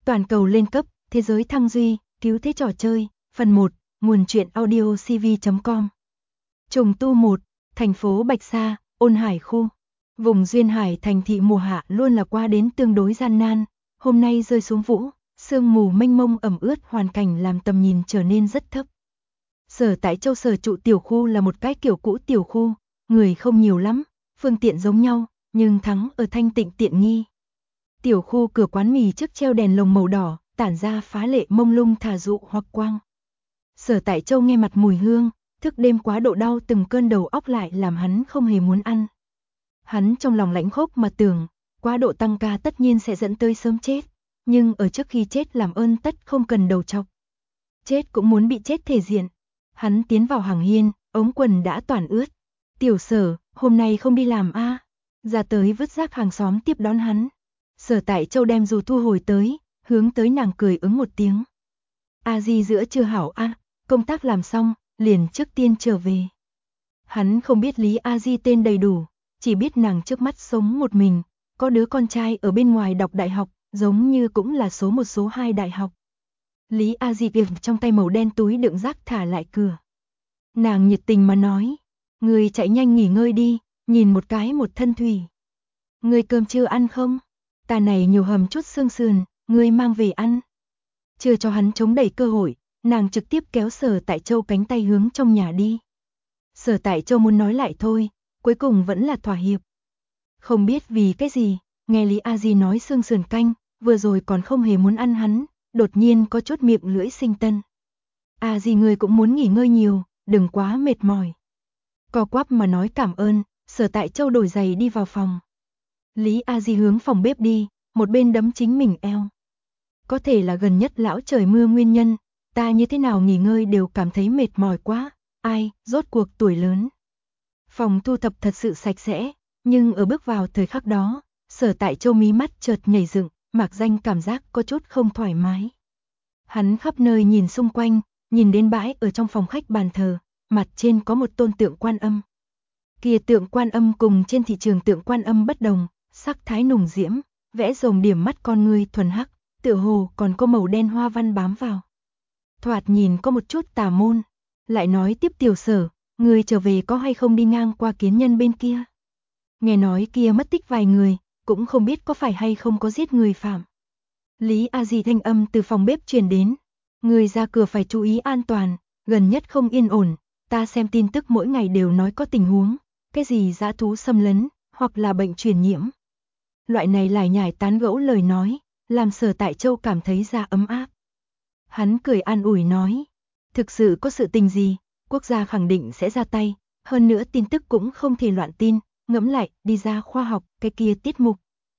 Toàn cầu lên cấp, thế giới thăng duy, cứu thế trò chơi, phần 1, nguồn truyện audio cv.com. Trùng tu 1, thành phố Bạch Sa, Ôn Hải khu. Vùng duyên hải thành thị mùa hạ luôn là qua đến tương đối gian nan, hôm nay rơi xuống vũ, sương mù mênh mông ẩm ướt, hoàn cảnh làm tầm nhìn trở nên rất thấp. Sở Tại Châu sở trụ tiểu khu là một cái kiểu cũ tiểu khu, người không nhiều lắm, phương tiện giống nhau, nhưng thắng ở thanh tịnh tiện nghi. Tiểu khu cửa quán mì trước treo đèn lồng màu đỏ, tản ra phá lệ mông lung thả dụ hoặc quang. Sở Tại Châu nghe mặt mùi hương, thức đêm quá độ đau từng cơn đầu óc lại làm hắn không hề muốn ăn. Hắn trong lòng lãnh khốc mà tưởng, quá độ tăng ca tất nhiên sẽ dẫn tới sớm chết, nhưng ở trước khi chết làm ơn tất không cần đầu chọc. Chết cũng muốn bị chết thể diện. Hắn tiến vào hàng hiên, ống quần đã toàn ướt. Tiểu Sở, hôm nay không đi làm a? Ra tới vứt rác hàng xóm tiếp đón hắn. Sở Tại Châu đem dù thu hồi tới, hướng tới nàng cười ứng một tiếng. A Di giữa chưa hảo a, công tác làm xong, liền trước tiên trở về. Hắn không biết Lý A Di tên đầy đủ, chỉ biết nàng trước mắt sống một mình, có đứa con trai ở bên ngoài đọc đại học, giống như cũng là số 1 số 2 đại học. Lý A Di việc trong tay màu đen túi đựng rác thả lại cửa. Nàng nhiệt tình mà nói, người chạy nhanh nghỉ ngơi đi, nhìn một cái một thân thủy. Người cơm chưa ăn không? Ta này nhiều hầm chút xương sườn, ngươi mang về ăn. Chưa cho hắn chống đẩy cơ hội, nàng trực tiếp kéo Sở Tại Châu cánh tay hướng trong nhà đi. Sở Tại Châu muốn nói lại thôi, cuối cùng vẫn là thỏa hiệp. Không biết vì cái gì, nghe Lý A Di nói xương sườn canh, vừa rồi còn không hề muốn ăn hắn, đột nhiên có chút miệng lưỡi sinh tân. A Di ngươi cũng muốn nghỉ ngơi nhiều, đừng quá mệt mỏi. Co quắp mà nói cảm ơn, Sở Tại Châu đổi giày đi vào phòng. Lý A Di hướng phòng bếp đi, một bên đấm chính mình eo. Có thể là gần nhất lão trời mưa nguyên nhân, ta như thế nào nghỉ ngơi đều cảm thấy mệt mỏi quá, ai, rốt cuộc tuổi lớn. Phòng thu thập thật sự sạch sẽ, nhưng ở bước vào thời khắc đó, Sở Tại Châu mí mắt chợt nhảy dựng, mạc danh cảm giác có chút không thoải mái. Hắn khắp nơi nhìn xung quanh, nhìn đến bãi ở trong phòng khách bàn thờ, mặt trên có một tôn tượng Quan Âm. Kia tượng Quan Âm cùng trên thị trường tượng Quan Âm bất đồng, sắc thái nùng diễm, vẽ rồng điểm mắt con ngươi thuần hắc, tựa hồ còn có màu đen hoa văn bám vào. Thoạt nhìn có một chút tà môn, lại nói tiếp Tiểu Sở, người trở về có hay không đi ngang qua Kiến Nhân bên kia? Nghe nói kia mất tích vài người, cũng không biết có phải hay không có giết người phạm. Lý A Di thanh âm từ phòng bếp truyền đến, người ra cửa phải chú ý an toàn, gần nhất không yên ổn, ta xem tin tức mỗi ngày đều nói có tình huống, cái gì dã thú xâm lấn, hoặc là bệnh truyền nhiễm. Loại này lải nhải tán gẫu lời nói, làm Sở Tại Châu cảm thấy da ấm áp. Hắn cười an ủi nói, thực sự có sự tình gì, quốc gia khẳng định sẽ ra tay, hơn nữa tin tức cũng không thể loạn tin, ngẫm lại, đi ra khoa học, cái kia tiết mục.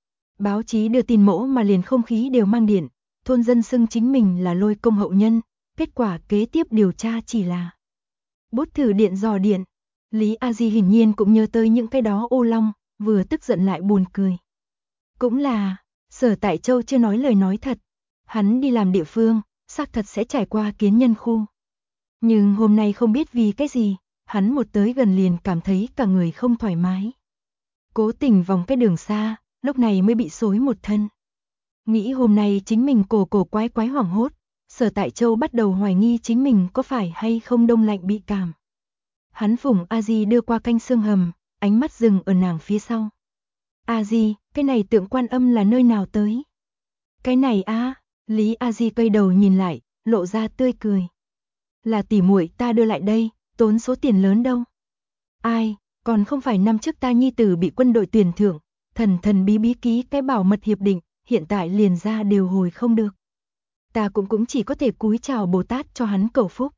Báo chí đưa tin mẫu mà liền không khí đều mang điện, thôn dân xưng chính mình là Lôi Công hậu nhân, kết quả kế tiếp điều tra chỉ là bút thử điện dò điện. Lý A Di hiển nhiên cũng nhớ tới những cái đó ô long, vừa tức giận lại buồn cười. Cũng là, Sở Tại Châu chưa nói lời nói thật, hắn đi làm địa phương, xác thật sẽ trải qua Kiến Nhân khu. Nhưng hôm nay không biết vì cái gì, hắn một tới gần liền cảm thấy cả người không thoải mái. Cố tình vòng cái đường xa, lúc này mới bị xối một thân. Nghĩ hôm nay chính mình cổ quái quái hoảng hốt, Sở Tại Châu bắt đầu hoài nghi chính mình có phải hay không đông lạnh bị cảm. Hắn phủng A Di đưa qua canh xương hầm, ánh mắt dừng ở nàng phía sau. A Di, cái này tượng Quan Âm là nơi nào tới? Cái này a, Lý A Di quay đầu nhìn lại, lộ ra tươi cười. Là tỉ muội ta đưa lại đây, tốn số tiền lớn đâu. Ai, còn không phải năm trước ta nhi tử bị quân đội tuyển thưởng, thần bí ký cái bảo mật hiệp định, hiện tại liền ra đều hồi không được. Ta cũng chỉ có thể cúi chào Bồ Tát cho hắn cầu phúc.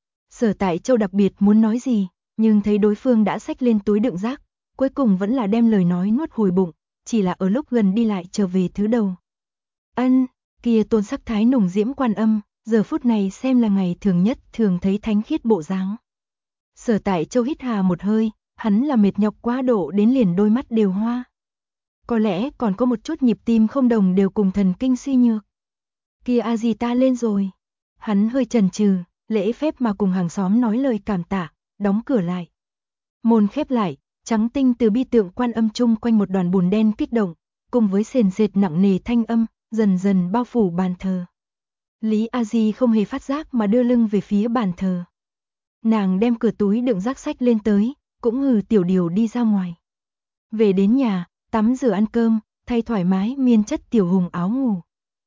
Sở Tại Châu đặc biệt muốn nói gì, nhưng thấy đối phương đã xách lên túi đựng rác, cuối cùng vẫn là đem lời nói nuốt hồi bụng, chỉ là ở lúc gần đi lại trở về thứ đầu. Ân, kia tôn sắc thái nùng diễm Quan Âm, giờ phút này xem là ngày thường nhất thường thấy thánh khiết bộ dáng. Sở Tại Châu hít hà một hơi, hắn là mệt nhọc quá độ đến liền đôi mắt đều hoa. Có lẽ còn có một chút nhịp tim không đồng đều cùng thần kinh suy nhược. Kia A Di ta lên rồi. Hắn hơi chần chừ, lễ phép mà cùng hàng xóm nói lời cảm tạ, đóng cửa lại. Môn khép lại, trắng tinh từ bi tượng Quan Âm chung quanh một đoàn bùn đen kích động, cùng với sền sệt nặng nề thanh âm, dần dần bao phủ bàn thờ. Lý A Di không hề phát giác mà đưa lưng về phía bàn thờ. Nàng đem cửa túi đựng rác sách lên tới, cũng hừ tiểu điều đi ra ngoài. Về đến nhà, tắm rửa ăn cơm, thay thoải mái miên chất tiểu hùng áo ngủ.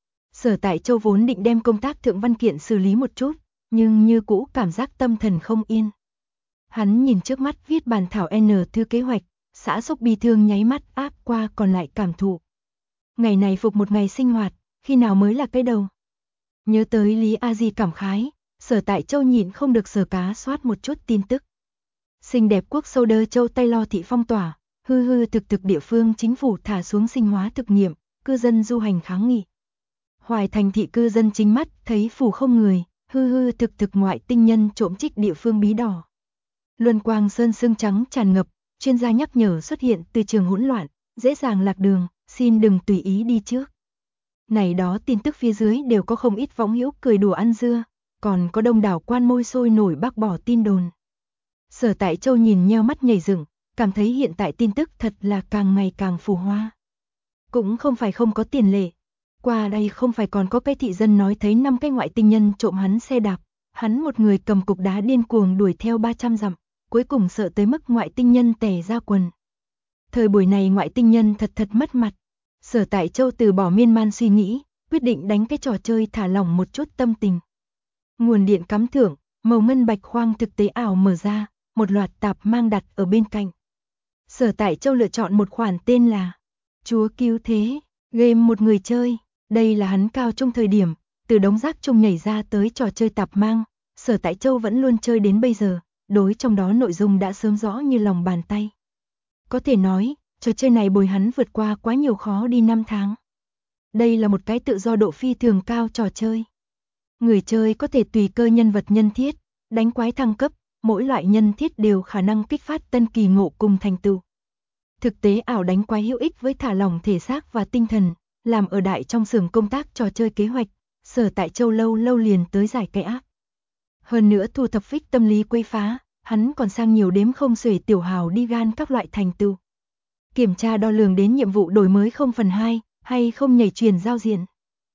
Sở Tại Châu vốn định đem công tác thượng văn kiện xử lý một chút, nhưng như cũ cảm giác tâm thần không yên. Hắn nhìn trước mắt viết bàn thảo N thư kế hoạch, xã xúc bi thương nháy mắt áp qua còn lại cảm thụ. Ngày này phục một ngày sinh hoạt, khi nào mới là cái đầu. Nhớ tới Lý A Di cảm khái, Sở Tại Châu nhịn không được sờ cá soát một chút tin tức. Xinh đẹp quốc sâu đơ châu Tây Lo thị phong tỏa, hư hư thực thực địa phương chính phủ thả xuống sinh hóa thực nghiệm, cư dân du hành kháng nghị. Hoài Thành thị cư dân chính mắt thấy phủ không người, hư hư thực thực ngoại tinh nhân trộm trích địa phương bí đỏ. Luân quang sơn sương trắng tràn ngập, chuyên gia nhắc nhở xuất hiện từ trường hỗn loạn, dễ dàng lạc đường, xin đừng tùy ý đi trước. Này đó tin tức phía dưới đều có không ít võng hữu cười đùa ăn dưa, còn có đông đảo quan môi sôi nổi bác bỏ tin đồn. Sở Tại Châu nhìn nheo mắt nhảy dựng, cảm thấy hiện tại tin tức thật là càng ngày càng phù hoa. Cũng không phải không có tiền lệ. Qua đây không phải còn có cái thị dân nói thấy 5 cái ngoại tinh nhân trộm hắn xe đạp, hắn một người cầm cục đá điên cuồng đuổi theo 300 dặm, cuối cùng sợ tới mức ngoại tinh nhân tè ra quần. Thời buổi này ngoại tinh nhân thật mất mặt. Sở Tại Châu từ bỏ miên man suy nghĩ, quyết định đánh cái trò chơi thả lỏng một chút tâm tình. Nguồn điện cắm thưởng, màu ngân bạch khoang thực tế ảo mở ra, một loạt tạp mang đặt ở bên cạnh. Sở Tại Châu lựa chọn một khoản tên là Chúa Cứu Thế, game một người chơi. Đây là hắn cao trung thời điểm, từ đống rác chung nhảy ra tới trò chơi tạp mang, Sở Tại Châu vẫn luôn chơi đến bây giờ, đối trong đó nội dung đã sớm rõ như lòng bàn tay. Có thể nói, trò chơi này bồi hắn vượt qua quá nhiều khó đi 5 tháng. Đây là một cái tự do độ phi thường cao trò chơi. Người chơi có thể tùy cơ nhân vật nhân thiết, đánh quái thăng cấp, mỗi loại nhân thiết đều khả năng kích phát tân kỳ ngộ cùng thành tựu. Thực tế ảo đánh quái hữu ích với thả lỏng thể xác và tinh thần, làm ở đại trong xưởng công tác trò chơi kế hoạch, Sở Tại Châu lâu liền tới giải cái ác. Hơn nữa thu thập phích tâm lý quấy phá, hắn còn sang nhiều đếm không xuể tiểu hào đi gan các loại thành tựu. Kiểm tra đo lường đến nhiệm vụ đổi mới 0/2, hay không nhảy truyền giao diện.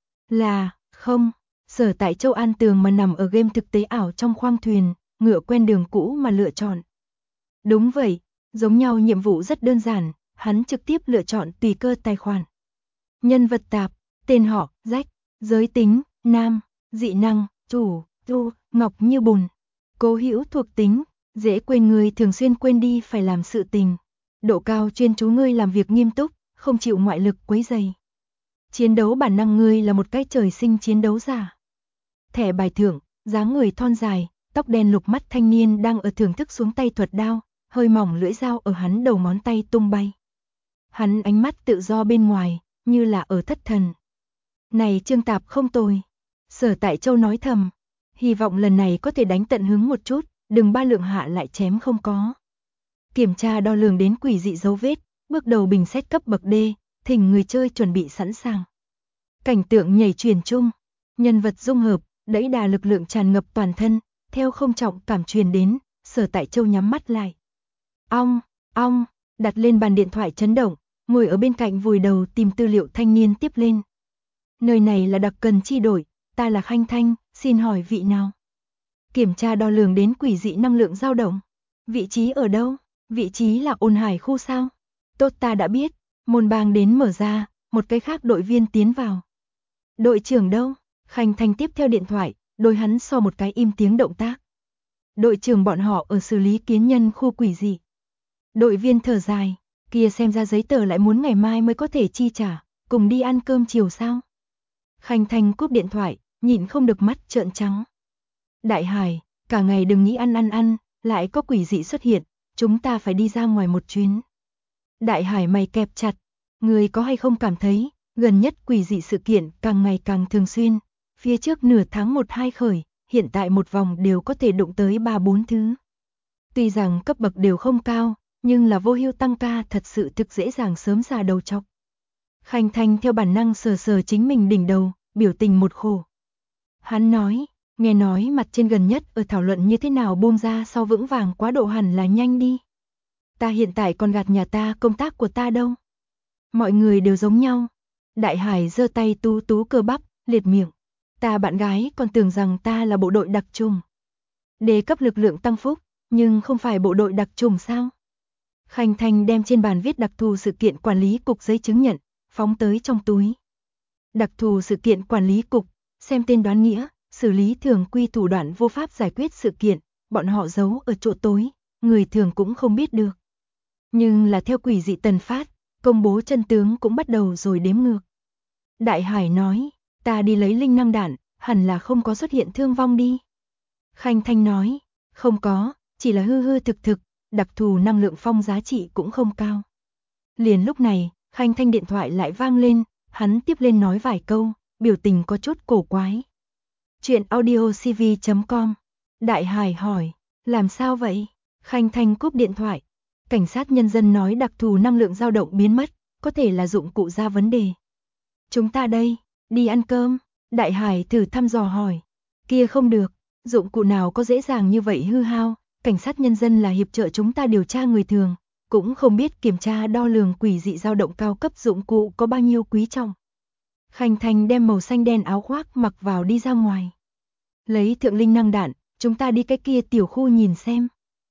Là, không, Sở Tại Châu an tường mà nằm ở game thực tế ảo trong khoang thuyền, ngựa quen đường cũ mà lựa chọn. Đúng vậy, giống nhau nhiệm vụ rất đơn giản, hắn trực tiếp lựa chọn tùy cơ tài khoản. Nhân vật tạp, tên họ, rách, giới tính, nam, dị năng, chủ, ngọc như bùn. Cố hữu thuộc tính, dễ quên người thường xuyên quên đi phải làm sự tình. Độ cao chuyên chú ngươi làm việc nghiêm túc, không chịu ngoại lực quấy rầy. Chiến đấu bản năng ngươi là một cái trời sinh chiến đấu giả. Thẻ bài thưởng, dáng người thon dài, tóc đen lục mắt thanh niên đang ở thưởng thức xuống tay thuật đao, hơi mỏng lưỡi dao ở hắn đầu ngón tay tung bay. Hắn ánh mắt tự do bên ngoài, như là ở thất thần. Này Trương Tạp không tồi. Sở Tại Châu nói thầm, hy vọng lần này có thể đánh tận hứng một chút, đừng ba lượng hạ lại chém không có. Kiểm tra đo lường đến quỷ dị dấu vết, bước đầu bình xét cấp bậc D, thỉnh người chơi chuẩn bị sẵn sàng. Cảnh tượng nhảy truyền chung, nhân vật dung hợp, đẩy đà lực lượng tràn ngập toàn thân, theo không trọng cảm truyền đến, Sở Tại Châu nhắm mắt lại. Ong, đặt lên bàn điện thoại chấn động, ngồi ở bên cạnh vùi đầu tìm tư liệu thanh niên tiếp lên. Nơi này là đặc cần chi đổi, ta là Khanh Thanh, xin hỏi vị nào? Kiểm tra đo lường đến quỷ dị năng lượng dao động. Vị trí ở đâu? Vị trí là Ôn Hải khu sao? Tốt ta đã biết, môn bang đến mở ra, một cái khác đội viên tiến vào. Đội trưởng đâu? Khanh Thanh tiếp theo điện thoại, đôi hắn so một cái im tiếng động tác. Đội trưởng bọn họ ở xử lý kiến nhân khu quỷ dị. Đội viên thở dài, kia xem ra giấy tờ lại muốn ngày mai mới có thể chi trả, cùng đi ăn cơm chiều sao? Khanh Thanh cúp điện thoại, nhịn không được mắt trợn trắng. Đại Hải, cả ngày đừng nghĩ ăn, lại có quỷ dị xuất hiện, chúng ta phải đi ra ngoài một chuyến. Đại Hải mày kẹp chặt, người có hay không cảm thấy, gần nhất quỷ dị sự kiện càng ngày càng thường xuyên, phía trước nửa tháng 1-2 khởi, hiện tại một vòng đều có thể đụng tới 3-4 thứ. Tuy rằng cấp bậc đều không cao, nhưng là vô hưu tăng ca thật sự thực dễ dàng sớm già đầu chọc. Khanh Thanh theo bản năng sờ chính mình đỉnh đầu, biểu tình một khổ. Hắn nói, nghe nói mặt trên gần nhất ở thảo luận như thế nào buông ra sau vững vàng quá độ hẳn là nhanh đi. Ta hiện tại còn gạt nhà ta công tác của ta đâu. Mọi người đều giống nhau. Đại Hải giơ tay tú tú cơ bắp, liệt miệng. Ta bạn gái còn tưởng rằng ta là bộ đội đặc trùng. Đề cấp lực lượng tăng phúc, nhưng không phải bộ đội đặc trùng sao? Khanh Thanh đem trên bàn viết đặc thù sự kiện quản lý cục giấy chứng nhận, phóng tới trong túi. Đặc thù sự kiện quản lý cục, xem tên đoán nghĩa, xử lý thường quy thủ đoạn vô pháp giải quyết sự kiện, bọn họ giấu ở chỗ tối, người thường cũng không biết được. Nhưng là theo quỷ dị tần phát, công bố chân tướng cũng bắt đầu rồi đếm ngược. Đại Hải nói, ta đi lấy linh năng đạn, hẳn là không có xuất hiện thương vong đi. Khanh Thanh nói, không có, chỉ là hư hư thực thực, đặc thù năng lượng phong giá trị cũng không cao. Liền lúc này, Khanh Thanh điện thoại lại vang lên, hắn tiếp lên nói vài câu, biểu tình có chút cổ quái. Chuyện audiocv.com. Đại Hải hỏi, làm sao vậy? Khanh Thanh cúp điện thoại. Cảnh sát nhân dân nói đặc thù năng lượng dao động biến mất, có thể là dụng cụ ra vấn đề. Chúng ta đây, đi ăn cơm. Đại Hải thử thăm dò hỏi. Kia không được, dụng cụ nào có dễ dàng như vậy hư hao, cảnh sát nhân dân là hiệp trợ chúng ta điều tra người thường, cũng không biết kiểm tra đo lường quỷ dị dao động cao cấp dụng cụ có bao nhiêu quý trọng. Khanh Thanh đem màu xanh đen áo khoác mặc vào đi ra ngoài. Lấy thượng linh năng đạn, chúng ta đi cái kia tiểu khu nhìn xem.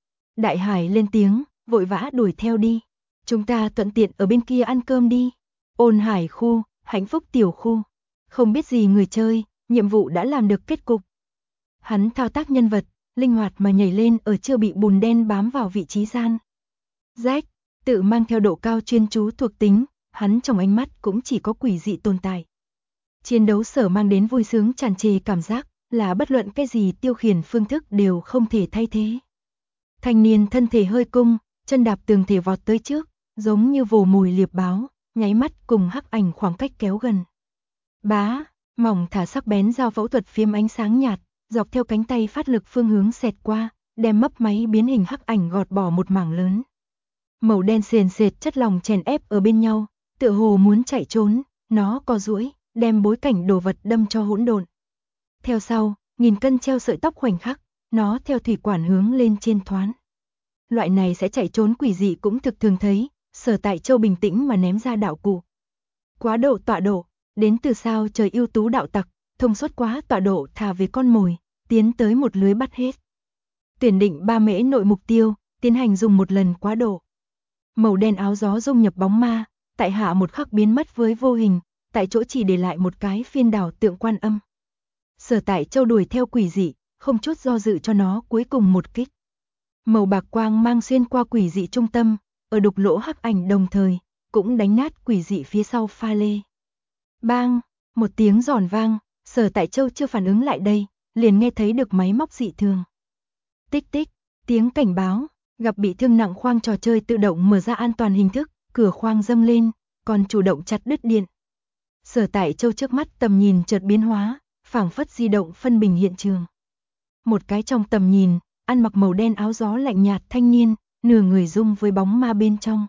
Đại Hải lên tiếng, vội vã đuổi theo đi. Chúng ta thuận tiện ở bên kia ăn cơm đi. Ôn Hải khu, hạnh phúc tiểu khu. Không biết gì người chơi, nhiệm vụ đã làm được kết cục. Hắn thao tác nhân vật, linh hoạt mà nhảy lên ở chưa bị bùn đen bám vào vị trí gian. Jack, tự mang theo độ cao chuyên chú thuộc tính, hắn trong ánh mắt cũng chỉ có quỷ dị tồn tại. Chiến đấu sở mang đến vui sướng tràn trề cảm giác, là bất luận cái gì tiêu khiển phương thức đều không thể thay thế. Thanh niên thân thể hơi cung, chân đạp tường thể vọt tới trước, giống như vồ mồi liệp báo, nháy mắt cùng hắc ảnh khoảng cách kéo gần. Bá, mỏng thả sắc bén dao phẫu thuật phím ánh sáng nhạt, dọc theo cánh tay phát lực phương hướng xẹt qua, đem mấp máy biến hình hắc ảnh gọt bỏ một mảng lớn. Màu đen sền sệt chất lỏng chèn ép ở bên nhau, tựa hồ muốn chạy trốn, nó co duỗi, đem bối cảnh đồ vật đâm cho hỗn độn. Theo sau, 1000 cân treo sợi tóc khoảnh khắc, nó theo thủy quản hướng lên trên thoán. Loại này sẽ chạy trốn quỷ dị cũng thực thường thấy, Sở Tại Châu bình tĩnh mà ném ra đạo cụ. Quá độ tọa độ, đến từ sao trời ưu tú đạo tặc, thông suốt quá tọa độ thả về con mồi, tiến tới một lưới bắt hết. Tuyển định 3 mễ nội mục tiêu, tiến hành dùng một lần quá độ. Màu đen áo gió dung nhập bóng ma, tại hạ một khắc biến mất với vô hình, tại chỗ chỉ để lại một cái phiên đảo tượng Quan Âm. Sở Tại Châu đuổi theo quỷ dị, không chút do dự cho nó cuối cùng một kích. Màu bạc quang mang xuyên qua quỷ dị trung tâm, ở đục lỗ hắc ảnh đồng thời, cũng đánh nát quỷ dị phía sau pha lê. Bang, một tiếng giòn vang, Sở Tại Châu chưa phản ứng lại đây, liền nghe thấy được máy móc dị thường. Tích tích, tiếng cảnh báo, gặp bị thương nặng khoang trò chơi tự động mở ra an toàn hình thức, cửa khoang dâng lên, còn chủ động chặt đứt điện. Sở Tại Châu trước mắt tầm nhìn chợt biến hóa, phảng phất di động phân bình hiện trường. Một cái trong tầm nhìn, ăn mặc màu đen áo gió lạnh nhạt thanh niên, nửa người dung với bóng ma bên trong.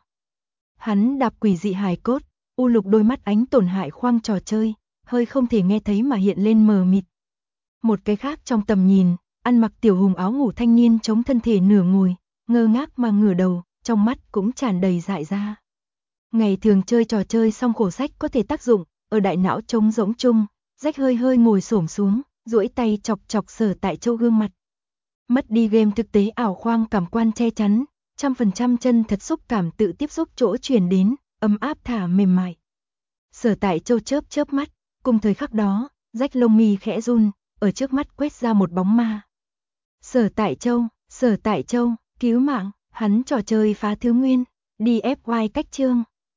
Hắn đạp quỷ dị hài cốt, u lục đôi mắt ánh tổn hại khoang trò chơi, hơi không thể nghe thấy mà hiện lên mờ mịt. Một cái khác trong tầm nhìn, ăn mặc tiểu hùng áo ngủ thanh niên chống thân thể nửa ngồi, ngơ ngác mà ngửa đầu, trong mắt cũng tràn đầy dại ra. Ngày thường chơi trò chơi xong khổ sách có thể tác dụng, ở đại não trống rỗng chung, Rách hơi hơi ngồi xổm xuống, duỗi tay chọc chọc Sở Tại Châu gương mặt. Mất đi game thực tế ảo khoang cảm quan che chắn, 100% chân thật xúc cảm tự tiếp xúc chỗ truyền đến, ấm áp thả mềm mại. Sở Tại Châu chớp chớp mắt, cùng thời khắc đó, Rách lông mi khẽ run, ở trước mắt quét ra một bóng ma. Sở Tại Châu, cứu mạng, hắn trò chơi phá thứ nguyên, đi FY cách chương.